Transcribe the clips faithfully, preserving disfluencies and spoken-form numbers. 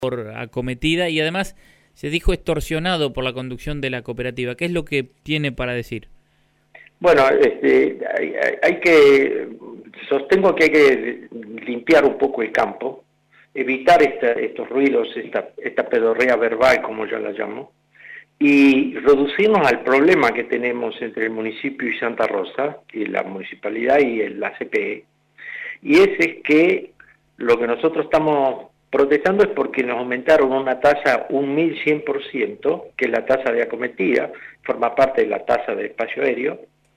por acometida y además se dijo extorsionado por la conducción de la cooperativa. ¿Qué es lo que tiene para decir? Bueno, este, hay, hay que, sostengo que hay que limpiar un poco el campo, evitar esta, estos ruidos, esta, esta pedorrea verbal, como yo la llamo, y reducirnos al problema que tenemos entre el municipio y Santa Rosa, y la municipalidad y el, la C P E, y ese es que lo que nosotros estamos protestando es porque nos aumentaron una tasa un mil cien por ciento, que es la tasa de acometida, forma parte de la tasa de espacio aéreo,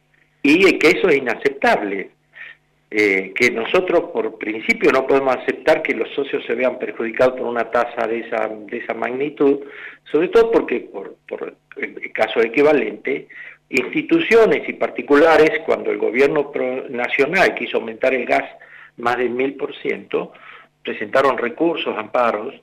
y que eso es inaceptable, eh, que nosotros por principio no podemos aceptar que los socios se vean perjudicados por una tasa de esa, de esa magnitud, sobre todo porque por, por el caso equivalente, instituciones y particulares, cuando el gobierno nacional quiso aumentar el gas más del mil por ciento, presentaron recursos, amparos,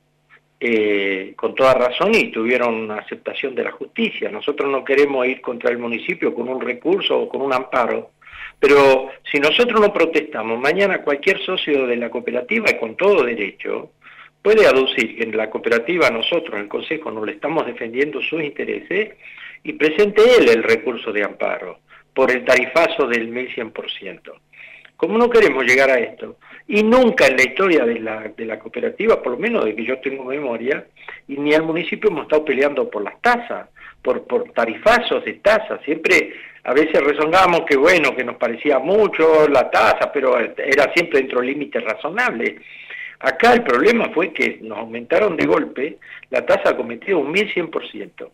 eh, con toda razón y tuvieron aceptación de la justicia. Nosotros no queremos ir contra el municipio con un recurso o con un amparo, pero si nosotros no protestamos, mañana cualquier socio de la cooperativa, y con todo derecho, puede aducir que en la cooperativa nosotros, en el Consejo, no le estamos defendiendo sus intereses y presente él el recurso de amparo por el tarifazo del mil cien por ciento. Como no queremos llegar a esto, y nunca en la historia de la, de la cooperativa, por lo menos de que yo tengo memoria, y ni al municipio hemos estado peleando por las tasas, por, por tarifazos de tasas, siempre a veces resonábamos que bueno, que nos parecía mucho la tasa, pero era siempre dentro de límites razonables. Acá el problema fue que nos aumentaron de golpe la tasa cometida un mil cien por ciento.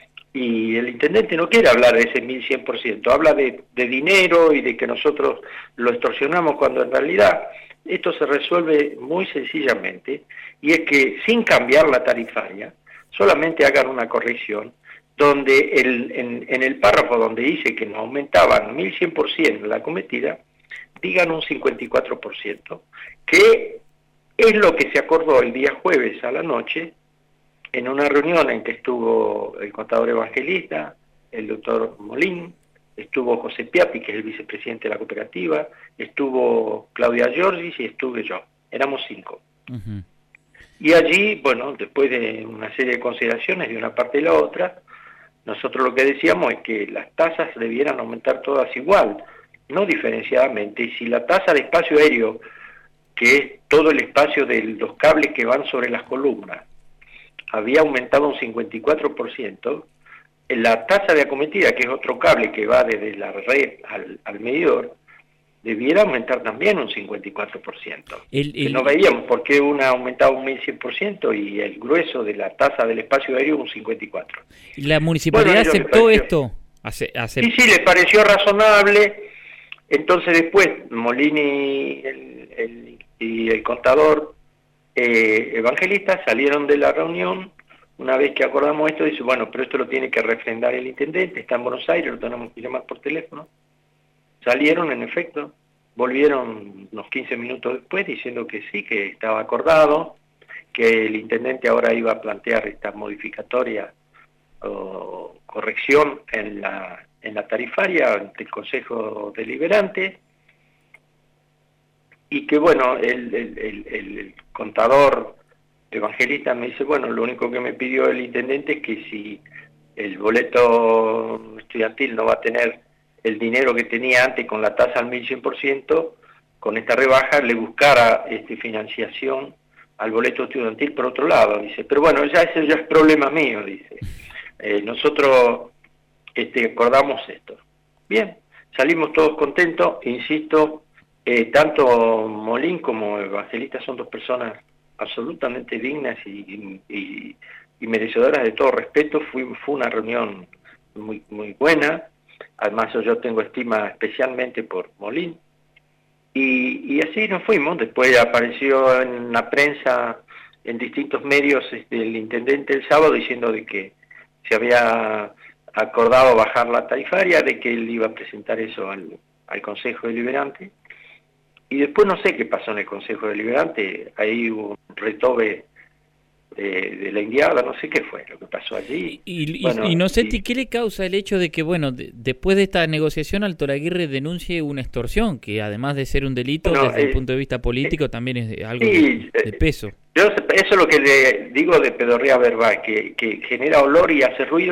Y el intendente no quiere hablar de ese mil cien por ciento, habla de, de dinero y de que nosotros lo extorsionamos, cuando en realidad esto se resuelve muy sencillamente, y es que sin cambiar la tarifaria, solamente hagan una corrección, donde el, en, en el párrafo donde dice que nos aumentaban mil cien por ciento la cometida, digan un cincuenta y cuatro por ciento, que es lo que se acordó el día jueves a la noche, en una reunión en que estuvo el contador Evangelista, el doctor Molín, estuvo José Piatti, que es el vicepresidente de la cooperativa, estuvo Claudia Giorgis y estuve yo. Éramos cinco. Uh-huh. Y allí, bueno, después de una serie de consideraciones de una parte y la otra, nosotros lo que decíamos es que las tasas debieran aumentar todas igual, no diferenciadamente. Y si la tasa de espacio aéreo, que es todo el espacio de los cables que van sobre las columnas, había aumentado un cincuenta y cuatro por ciento, la tasa de acometida, que es otro cable que va desde la red al, al medidor, debiera aumentar también un cincuenta y cuatro por ciento. El, el... No veíamos por qué una ha aumentado un mil cien por ciento y el grueso de la tasa del espacio aéreo un cincuenta y cuatro por ciento. ¿La municipalidad bueno, aceptó esto? Ace, ace... Sí, sí, le pareció razonable. Entonces después Molini el, el, y el contador Eh, Evangelista salieron de la reunión. Una vez que acordamos esto, dice, bueno, pero esto lo tiene que refrendar el intendente, está en Buenos Aires, lo tenemos que llamar por teléfono. Salieron, en efecto, volvieron unos quince minutos después diciendo que sí, que estaba acordado, que el intendente ahora iba a plantear esta modificatoria o corrección en la, en la tarifaria ante el Consejo Deliberante, y que bueno, el, el, el, el contador Evangelista me dice, bueno, lo único que me pidió el intendente es que si el boleto estudiantil no va a tener el dinero que tenía antes con la tasa al mil cien por ciento, con esta rebaja le buscara este, financiación al boleto estudiantil por otro lado, dice, pero bueno, ya ese ya es problema mío, dice. Eh, nosotros este, acordamos esto. Bien, salimos todos contentos, insisto. Eh, tanto Molín como Evangelista son dos personas absolutamente dignas y, y, y merecedoras de todo respeto. Fui, fue una reunión muy, muy buena, además yo tengo estima especialmente por Molín, y, y así nos fuimos. Después apareció en la prensa, en distintos medios, este, el intendente el sábado diciendo de que se había acordado bajar la tarifaria, de que él iba a presentar eso al, al Consejo Deliberante. Y después no sé qué pasó en el Consejo Deliberante, ahí hubo un retobe de, de la indiada, no sé qué fue lo que pasó allí. Y, y, bueno, y no sé, y, ¿qué le causa el hecho de que, bueno, de, después de esta negociación Altolaguirre denuncie una extorsión, que además de ser un delito, no, desde eh, el punto de vista político, eh, también es algo sí, de, de peso? Yo, eso es lo que le digo de pedorrea verbal, que, que genera olor y hace ruido.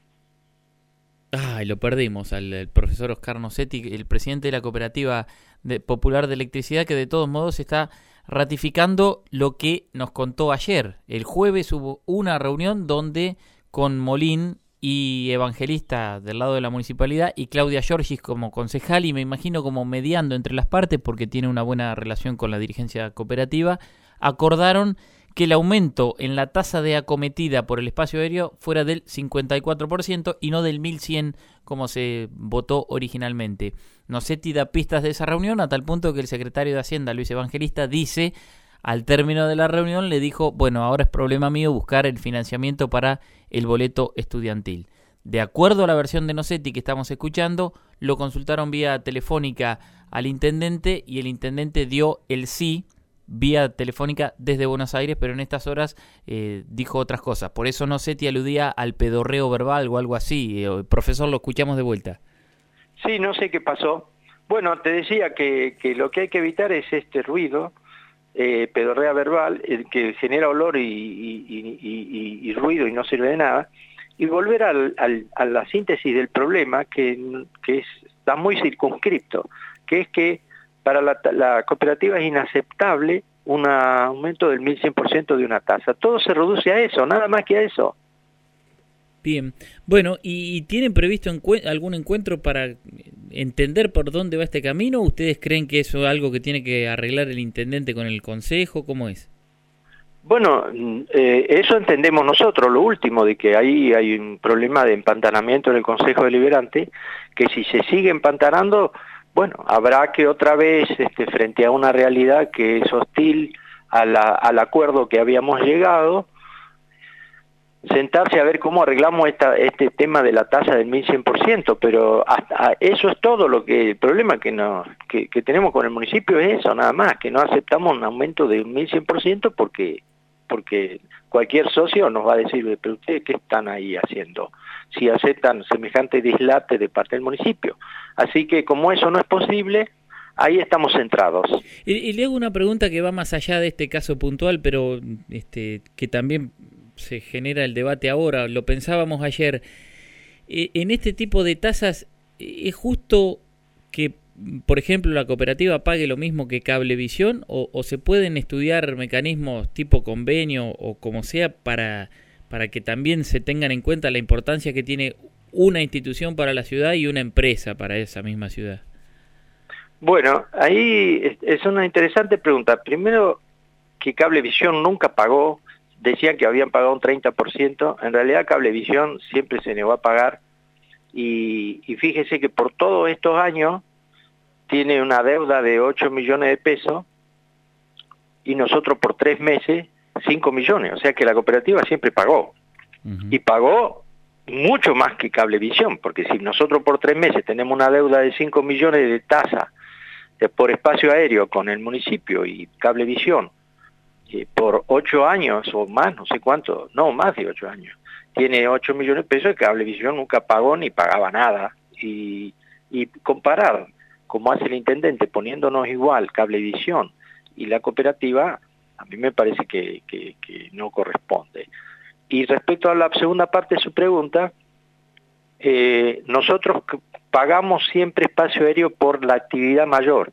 Ay, lo perdimos al, al profesor Oscar Nocetti, el presidente de la Cooperativa de, Popular de Electricidad, que de todos modos está ratificando lo que nos contó ayer. El jueves hubo una reunión donde con Molín y Evangelista del lado de la municipalidad y Claudia Giorgis como concejal, y me imagino como mediando entre las partes porque tiene una buena relación con la dirigencia cooperativa, acordaron que el aumento en la tasa de acometida por el espacio aéreo fuera del cincuenta y cuatro por ciento y no del mil cien como se votó originalmente. Nocetti da pistas de esa reunión a tal punto que el secretario de Hacienda, Luis Evangelista, dice, al término de la reunión, le dijo, bueno, ahora es problema mío buscar el financiamiento para el boleto estudiantil. De acuerdo a la versión de Nocetti que estamos escuchando, lo consultaron vía telefónica al intendente y el intendente dio el sí vía telefónica desde Buenos Aires, pero en estas horas eh, dijo otras cosas. Por eso Nocetti aludía al pedorreo verbal o algo así. Eh, profesor, lo escuchamos de vuelta. Sí, no sé qué pasó. Bueno, te decía que, que lo que hay que evitar es este ruido, eh, pedorrea verbal, el que genera olor y, y, y, y, y ruido y no sirve de nada, y volver al, al, a la síntesis del problema, que, que es, está muy circunscripto, que es que para la, la cooperativa es inaceptable un aumento del mil cien por ciento de una tasa. Todo se reduce a eso, nada más que a eso. Bien, bueno, ¿y, y tienen previsto encue- algún encuentro para entender por dónde va este camino? ¿Ustedes creen que eso es algo que tiene que arreglar el intendente con el consejo? ¿Cómo es? Bueno, eh, eso entendemos nosotros, lo último, de que ahí hay un problema de empantanamiento en el Consejo Deliberante, que si se sigue empantanando, bueno, habrá que otra vez, este, frente a una realidad que es hostil a la, al acuerdo que habíamos llegado, sentarse a ver cómo arreglamos esta, este tema de la tasa del mil cien por ciento, pero hasta eso es todo lo que, el problema que, no, que, que tenemos con el municipio es eso, nada más, que no aceptamos un aumento de mil cien por ciento porque, porque cualquier socio nos va a decir, pero ustedes qué están ahí haciendo, si aceptan semejante dislate de parte del municipio. Así que como eso no es posible, ahí estamos centrados. Y, y le hago una pregunta que va más allá de este caso puntual, pero este, que también se genera el debate ahora, lo pensábamos ayer. Eh, en este tipo de tasas, ¿es justo que, por ejemplo, la cooperativa pague lo mismo que Cablevisión o, o se pueden estudiar mecanismos tipo convenio o como sea para, para que también se tengan en cuenta la importancia que tiene una institución para la ciudad y una empresa para esa misma ciudad? Bueno, ahí es una interesante pregunta. Primero, que Cablevisión nunca pagó, decían que habían pagado un treinta por ciento, en realidad Cablevisión siempre se negó a pagar, y, y fíjese que por todos estos años tiene una deuda de ocho millones de pesos, y nosotros por tres meses, cinco millones, o sea que la cooperativa siempre pagó, uh-huh. y pagó mucho más que Cablevisión, porque si nosotros por tres meses tenemos una deuda de cinco millones de tasa de, por espacio aéreo con el municipio y Cablevisión, eh, por ocho años o más, no sé cuánto, no, más de ocho años, tiene ocho millones de pesos, que Cablevisión nunca pagó ni pagaba nada, y, y comparar, como hace el intendente, poniéndonos igual Cablevisión y la cooperativa, a mí me parece que, que, que no corresponde. Y respecto a la segunda parte de su pregunta, eh, nosotros pagamos siempre espacio aéreo por la actividad mayor.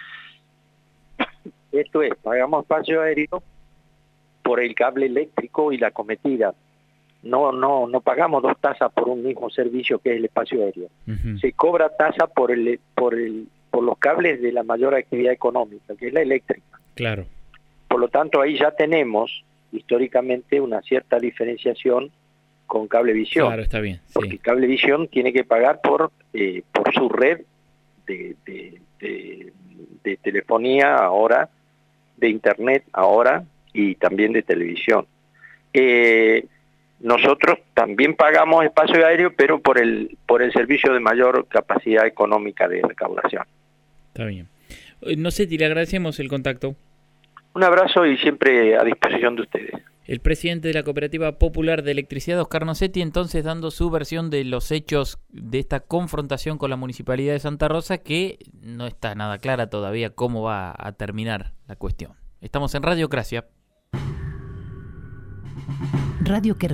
Esto es, pagamos espacio aéreo por el cable eléctrico y la acometida. No, no, no pagamos dos tasas por un mismo servicio que es el espacio aéreo. Uh-huh. Se cobra tasa por el, por el, por los cables de la mayor actividad económica, que es la eléctrica. Claro. Por lo tanto, ahí ya tenemos históricamente una cierta diferenciación con Cablevisión. Claro, está bien. Sí. Porque Cablevisión tiene que pagar por eh, por su red de, de, de, de telefonía ahora, de internet ahora y también de televisión. Eh, nosotros también pagamos espacio aéreo, pero por el por el servicio de mayor capacidad económica de recaudación. Está bien. No sé, le agradecemos el contacto. Un abrazo y siempre a disposición de ustedes. El presidente de la Cooperativa Popular de Electricidad, Oscar Nocetti, entonces dando su versión de los hechos de esta confrontación con la Municipalidad de Santa Rosa, que no está nada clara todavía cómo va a terminar la cuestión. Estamos en Radiocracia. Radio que